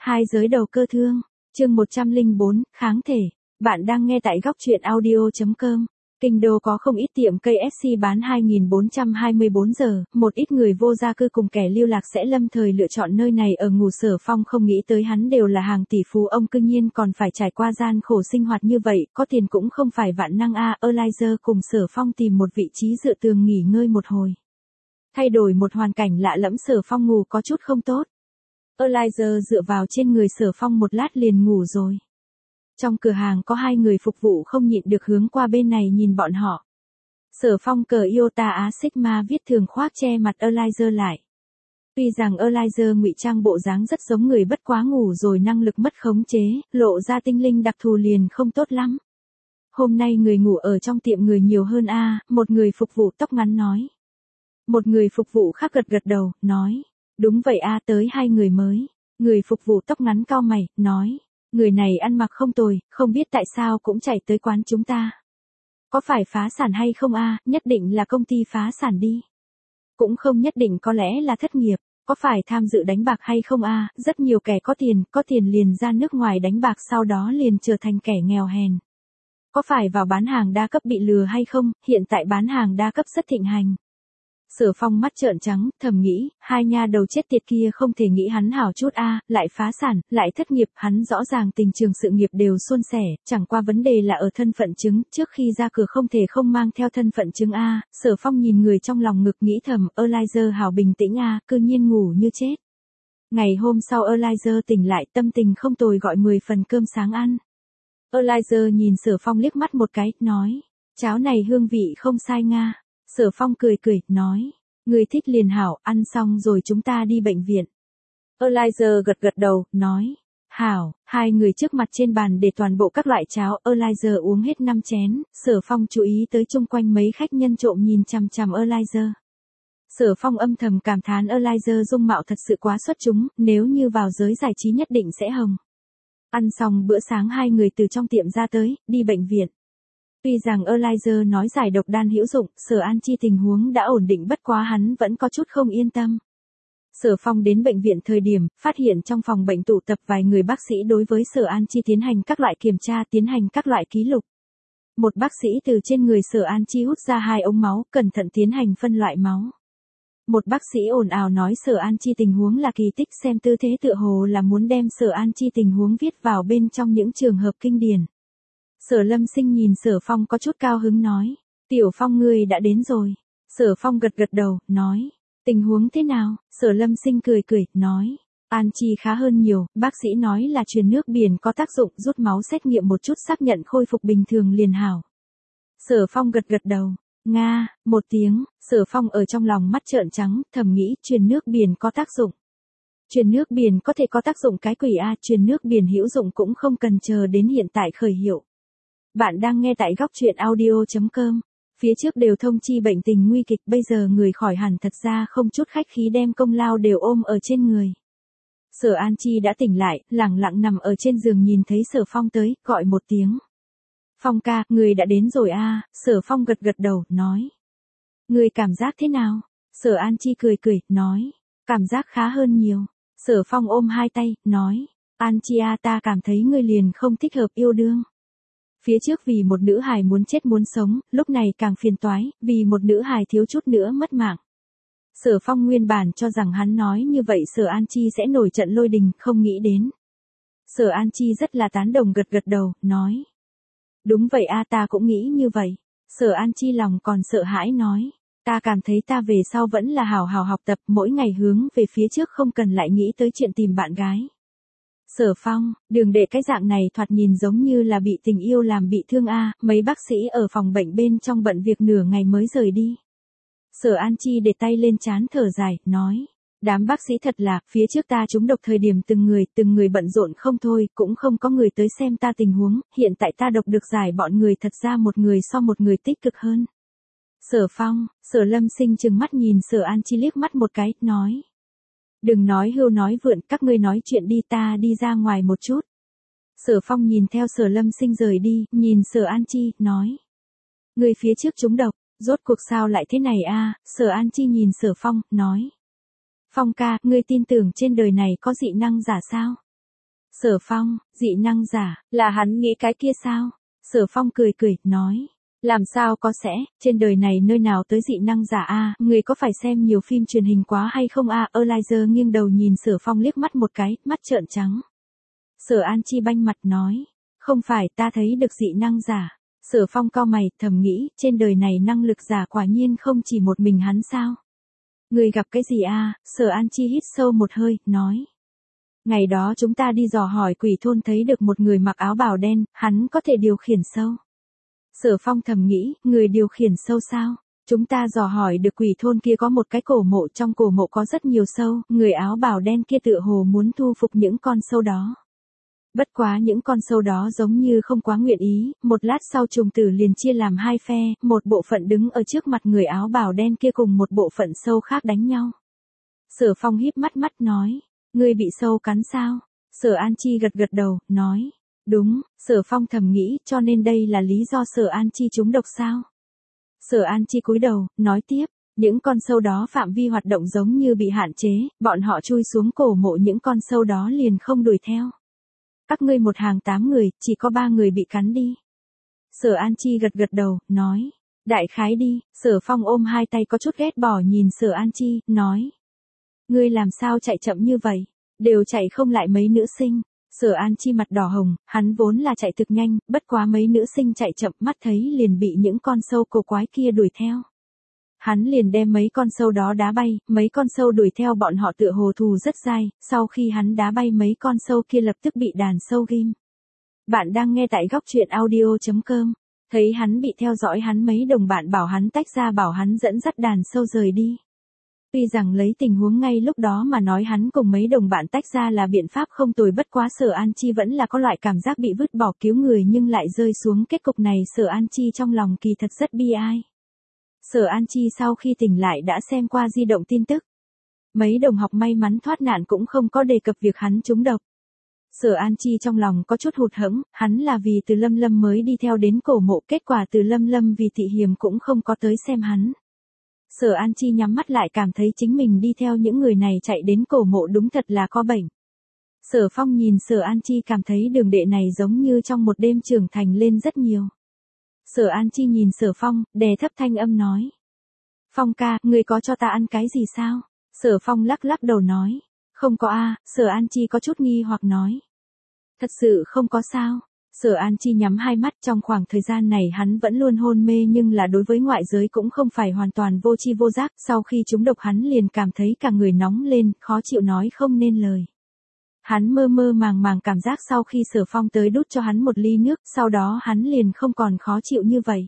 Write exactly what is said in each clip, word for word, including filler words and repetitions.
Hai giới đầu cơ thương, chương một trăm lẻ bốn, kháng thể. Bạn đang nghe tại góc truyện audio chấm com. Kinh đô có không ít tiệm cây ép xê bán hai nghìn bốn trăm hai mươi bốn giờ, một ít người vô gia cư cùng kẻ lưu lạc sẽ lâm thời lựa chọn nơi này ở ngủ. Sở Phong không nghĩ tới hắn đều là hàng tỷ phú ông cư nhiên còn phải trải qua gian khổ sinh hoạt như vậy, có tiền cũng không phải vạn năng a. Eliza cùng Sở Phong tìm một vị trí dựa tường nghỉ ngơi một hồi. Thay đổi một hoàn cảnh lạ lẫm, Sở Phong ngủ có chút không tốt. Eliza dựa vào trên người Sở Phong một lát liền ngủ rồi. Trong cửa hàng có hai người phục vụ không nhịn được hướng qua bên này nhìn bọn họ. Sở Phong cờ Iota Á Sigma viết thường khoác che mặt Eliza lại. Tuy rằng Eliza ngụy trang bộ dáng rất giống người, bất quá ngủ rồi năng lực mất khống chế, lộ ra tinh linh đặc thù liền không tốt lắm. Hôm nay người ngủ ở trong tiệm người nhiều hơn a, một người phục vụ tóc ngắn nói. Một người phục vụ khác gật gật đầu, nói. Đúng vậy a, tới hai người mới. Người phục vụ tóc ngắn cau mày, nói. Người này ăn mặc không tồi, không biết tại sao cũng chạy tới quán chúng ta. Có phải phá sản hay không a? Nhất định là công ty phá sản đi. Cũng không nhất định, có lẽ là thất nghiệp. Có phải tham dự đánh bạc hay không a? Rất nhiều kẻ có tiền, có tiền liền ra nước ngoài đánh bạc, sau đó liền trở thành kẻ nghèo hèn. Có phải vào bán hàng đa cấp bị lừa hay không? Hiện tại bán hàng đa cấp rất thịnh hành. Sở Phong mắt trợn trắng, thầm nghĩ, hai nha đầu chết tiệt kia không thể nghĩ hắn hảo chút a, lại phá sản, lại thất nghiệp, hắn rõ ràng tình trường sự nghiệp đều suôn sẻ, chẳng qua vấn đề là ở thân phận chứng, trước khi ra cửa không thể không mang theo thân phận chứng a. Sở Phong nhìn người trong lòng ngực nghĩ thầm, Eliza hảo bình tĩnh a, cư nhiên ngủ như chết. Ngày hôm sau Eliza tỉnh lại, tâm tình không tồi, gọi mười phần cơm sáng ăn. Eliza nhìn Sở Phong liếc mắt một cái, nói, cháo này hương vị không sai nga. Sở Phong cười cười, nói, người thích liền hảo, ăn xong rồi chúng ta đi bệnh viện. Eliza gật gật đầu, nói, hảo. Hai người trước mặt trên bàn để toàn bộ các loại cháo, Eliza uống hết năm chén. Sở Phong chú ý tới chung quanh mấy khách nhân trộm nhìn chằm chằm Eliza. Sở Phong âm thầm cảm thán Eliza dung mạo thật sự quá xuất chúng, nếu như vào giới giải trí nhất định sẽ hồng. Ăn xong bữa sáng hai người từ trong tiệm ra tới, đi bệnh viện. Tuy rằng Eliza nói giải độc đan hữu dụng, Sở An Chi tình huống đã ổn định, bất quá hắn vẫn có chút không yên tâm. Sở Phong đến bệnh viện thời điểm, phát hiện trong phòng bệnh tụ tập vài người bác sĩ đối với Sở An Chi tiến hành các loại kiểm tra, tiến hành các loại ký lục. Một bác sĩ từ trên người Sở An Chi hút ra hai ống máu, cẩn thận tiến hành phân loại máu. Một bác sĩ ồn ào nói Sở An Chi tình huống là kỳ tích, xem tư thế tựa hồ là muốn đem Sở An Chi tình huống viết vào bên trong những trường hợp kinh điển. Sở Lâm Sinh nhìn Sở Phong có chút cao hứng nói, Tiểu Phong ngươi đã đến rồi. Sở Phong gật gật đầu, nói, tình huống thế nào? Sở Lâm Sinh cười cười, nói, An Chi khá hơn nhiều, bác sĩ nói là truyền nước biển có tác dụng, rút máu xét nghiệm một chút xác nhận khôi phục bình thường liền hảo. Sở Phong gật gật đầu, nga, một tiếng. Sở Phong ở trong lòng mắt trợn trắng, thầm nghĩ, truyền nước biển có tác dụng. Truyền nước biển có thể có tác dụng cái quỷ a, truyền nước biển hữu dụng cũng không cần chờ đến hiện tại khởi hiệu. Bạn đang nghe tại góc truyện audio chấm com. Phía trước đều thông chi bệnh tình nguy kịch, bây giờ người khỏi hẳn, thật ra không chút khách khí đem công lao đều ôm ở trên người. Sở An Chi đã tỉnh lại, lẳng lặng nằm ở trên giường nhìn thấy Sở Phong tới, gọi một tiếng. Phong ca, người đã đến rồi a. Sở Phong gật gật đầu, nói. Người cảm giác thế nào? Sở An Chi cười cười, nói. Cảm giác khá hơn nhiều. Sở Phong ôm hai tay, nói. An Chi a, ta cảm thấy người liền không thích hợp yêu đương. Phía trước vì một nữ hài muốn chết muốn sống, lúc này càng phiền toái, vì một nữ hài thiếu chút nữa mất mạng. Sở Phong nguyên bản cho rằng hắn nói như vậy Sở An Chi sẽ nổi trận lôi đình, không nghĩ đến. Sở An Chi rất là tán đồng, gật gật đầu, nói. Đúng vậy a, ta cũng nghĩ như vậy. Sở An Chi lòng còn sợ hãi nói. Ta cảm thấy ta về sau vẫn là hào hào học tập, mỗi ngày hướng về phía trước, không cần lại nghĩ tới chuyện tìm bạn gái. Sở Phong, Đường Đệ cái dạng này thoạt nhìn giống như là bị tình yêu làm bị thương a. Mấy bác sĩ ở phòng bệnh bên trong bận việc nửa ngày mới rời đi. Sở An Chi để tay lên trán thở dài, nói. Đám bác sĩ thật là, phía trước ta trúng độc thời điểm từng người, từng người bận rộn không thôi, cũng không có người tới xem ta tình huống, hiện tại ta độc được giải, bọn người thật ra một người so một người tích cực hơn. Sở Phong, Sở Lâm Sinh trừng mắt nhìn Sở An Chi liếc mắt một cái, nói. Đừng nói hưu nói vượn, các ngươi nói chuyện đi, ta đi ra ngoài một chút. Sở Phong nhìn theo Sở Lâm Sinh rời đi, nhìn Sở An Chi, nói. Người phía trước trúng độc, rốt cuộc sao lại thế này a? Sở An Chi nhìn Sở Phong, nói. Phong ca, ngươi tin tưởng trên đời này có dị năng giả sao? Sở Phong, dị năng giả, là hắn nghĩ cái kia sao? Sở Phong cười cười, nói. Làm sao có sẽ, trên đời này nơi nào tới dị năng giả a, người có phải xem nhiều phim truyền hình quá hay không a? Elijah nghiêng đầu nhìn Sở Phong liếc mắt một cái, mắt trợn trắng. Sở An Chi banh mặt nói, không phải, ta thấy được dị năng giả. Sở Phong cau mày, thầm nghĩ, trên đời này năng lực giả quả nhiên không chỉ một mình hắn sao? Người gặp cái gì a? Sở An Chi hít sâu một hơi, nói. Ngày đó chúng ta đi dò hỏi quỷ thôn thấy được một người mặc áo bào đen, hắn có thể điều khiển sâu. Sở Phong thầm nghĩ, người điều khiển sâu sao? Chúng ta dò hỏi được quỷ thôn kia có một cái cổ mộ, trong cổ mộ có rất nhiều sâu, người áo bào đen kia tựa hồ muốn thu phục những con sâu đó. Bất quá những con sâu đó giống như không quá nguyện ý, một lát sau trùng tử liền chia làm hai phe, một bộ phận đứng ở trước mặt người áo bào đen kia cùng một bộ phận sâu khác đánh nhau. Sở Phong híp mắt mắt nói, ngươi bị sâu cắn sao? Sở An Chi gật gật đầu, nói, đúng. Sở Phong thầm nghĩ, cho nên đây là lý do Sở An Chi trúng độc sao? Sở An Chi cúi đầu, nói tiếp, những con sâu đó phạm vi hoạt động giống như bị hạn chế, bọn họ chui xuống cổ mộ, những con sâu đó liền không đuổi theo. Các ngươi một hàng tám người, chỉ có ba người bị cắn đi. Sở An Chi gật gật đầu, nói, đại khái đi. Sở Phong ôm hai tay có chút ghét bỏ nhìn Sở An Chi, nói, ngươi làm sao chạy chậm như vậy, đều chạy không lại mấy nữ sinh. Sở An Chi mặt đỏ hồng, hắn vốn là chạy thực nhanh, bất quá mấy nữ sinh chạy chậm, mắt thấy liền bị những con sâu cổ quái kia đuổi theo. Hắn liền đem mấy con sâu đó đá bay, mấy con sâu đuổi theo bọn họ tựa hồ thù rất dai, sau khi hắn đá bay mấy con sâu kia lập tức bị đàn sâu ghim. Bạn đang nghe tại góc truyện audio chấm com, thấy hắn bị theo dõi, hắn mấy đồng bạn bảo hắn tách ra, bảo hắn dẫn dắt đàn sâu rời đi. Tuy rằng lấy tình huống ngay lúc đó mà nói hắn cùng mấy đồng bạn tách ra là biện pháp không tồi, bất quá Sở An Chi vẫn là có loại cảm giác bị vứt bỏ cứu người nhưng lại rơi xuống kết cục này, Sở An Chi trong lòng kỳ thật rất bi ai. Sở An Chi sau khi tỉnh lại đã xem qua di động tin tức. Mấy đồng học may mắn thoát nạn cũng không có đề cập việc hắn trúng độc. Sở An Chi trong lòng có chút hụt hẫng, hắn là vì Từ Lâm Lâm mới đi theo đến cổ mộ, kết quả Từ Lâm Lâm vì thị hiểm cũng không có tới xem hắn. Sở An Chi nhắm mắt lại, cảm thấy chính mình đi theo những người này chạy đến cổ mộ đúng thật là có bệnh. Sở Phong nhìn Sở An Chi, cảm thấy đường đệ này giống như trong một đêm trưởng thành lên rất nhiều. Sở An Chi nhìn Sở Phong, đè thấp thanh âm nói. Phong ca, ngươi có cho ta ăn cái gì sao? Sở Phong lắc lắc đầu nói. Không có a. Sở An Chi có chút nghi hoặc nói. Thật sự không có sao? Sở An Chi nhắm hai mắt, trong khoảng thời gian này hắn vẫn luôn hôn mê nhưng là đối với ngoại giới cũng không phải hoàn toàn vô tri vô giác, sau khi trúng độc hắn liền cảm thấy cả người nóng lên, khó chịu nói không nên lời. Hắn mơ mơ màng màng cảm giác sau khi Sở Phong tới đút cho hắn một ly nước, sau đó hắn liền không còn khó chịu như vậy.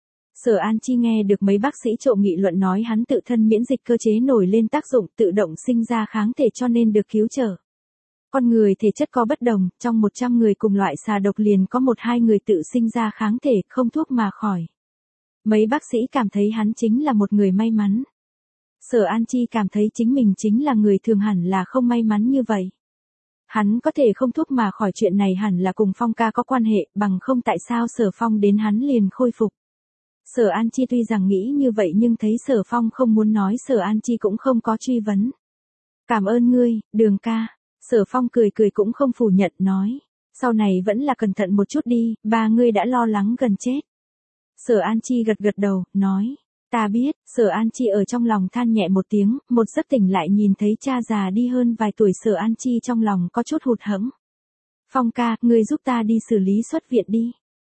Sở An Chi nghe được mấy bác sĩ trộm nghị luận nói hắn tự thân miễn dịch cơ chế nổi lên tác dụng, tự động sinh ra kháng thể cho nên được cứu trở. Con người thể chất có bất đồng, trong một trăm người cùng loại xà độc liền có một hai người tự sinh ra kháng thể, không thuốc mà khỏi. Mấy bác sĩ cảm thấy hắn chính là một người may mắn. Sở An Chi cảm thấy chính mình chính là người thường hẳn là không may mắn như vậy. Hắn có thể không thuốc mà khỏi, chuyện này hẳn là cùng Phong ca có quan hệ, bằng không tại sao Sở Phong đến hắn liền khôi phục. Sở An Chi tuy rằng nghĩ như vậy nhưng thấy Sở Phong không muốn nói, Sở An Chi cũng không có truy vấn. Cảm ơn ngươi, Đường ca. Sở Phong cười cười cũng không phủ nhận, nói. Sau này vẫn là cẩn thận một chút đi, ba ngươi đã lo lắng gần chết. Sở An Chi gật gật đầu, nói. Ta biết. Sở An Chi ở trong lòng than nhẹ một tiếng, một giấc tỉnh lại nhìn thấy cha già đi hơn vài tuổi, Sở An Chi trong lòng có chút hụt hẫng. Phong ca, ngươi giúp ta đi xử lý xuất viện đi.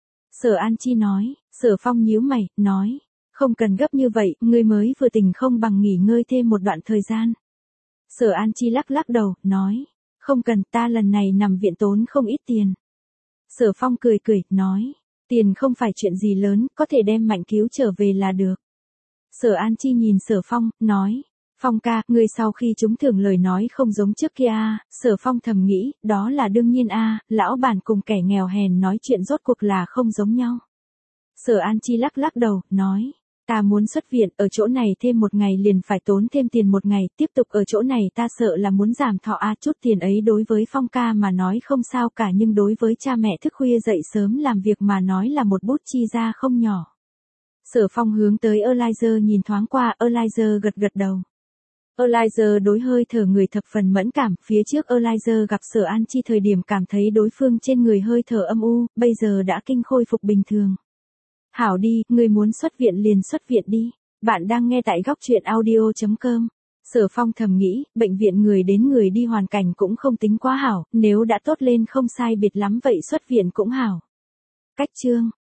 Sở An Chi nói. Sở Phong nhíu mày, nói. Không cần gấp như vậy, ngươi mới vừa tỉnh không bằng nghỉ ngơi thêm một đoạn thời gian. Sở An Chi lắc lắc đầu, nói. Không cần, ta lần này nằm viện tốn không ít tiền. Sở Phong cười cười, nói. Tiền không phải chuyện gì lớn, có thể đem Mạnh cứu trở về là được. Sở An Chi nhìn Sở Phong, nói. Phong ca, ngươi sau khi trúng thưởng lời nói không giống trước kia a. Sở Phong thầm nghĩ, đó là đương nhiên a, lão bản cùng kẻ nghèo hèn nói chuyện rốt cuộc là không giống nhau. Sở An Chi lắc lắc đầu, nói. Ta muốn xuất viện, ở chỗ này thêm một ngày liền phải tốn thêm tiền một ngày, tiếp tục ở chỗ này ta sợ là muốn giảm thọ a, chút tiền ấy đối với Phong ca mà nói không sao cả nhưng đối với cha mẹ thức khuya dậy sớm làm việc mà nói là một bút chi ra không nhỏ. Sở Phong hướng tới Elijah nhìn thoáng qua, Elijah gật gật đầu. Elijah đối hơi thở người thập phần mẫn cảm, phía trước Elijah gặp Sở An Chi thời điểm cảm thấy đối phương trên người hơi thở âm u, bây giờ đã kinh khôi phục bình thường. Hảo đi, người muốn xuất viện liền xuất viện đi. Bạn đang nghe tại góc truyện audio chấm com. Sở Phong thầm nghĩ, bệnh viện người đến người đi hoàn cảnh cũng không tính quá hảo, nếu đã tốt lên không sai biệt lắm vậy xuất viện cũng hảo. Cách chương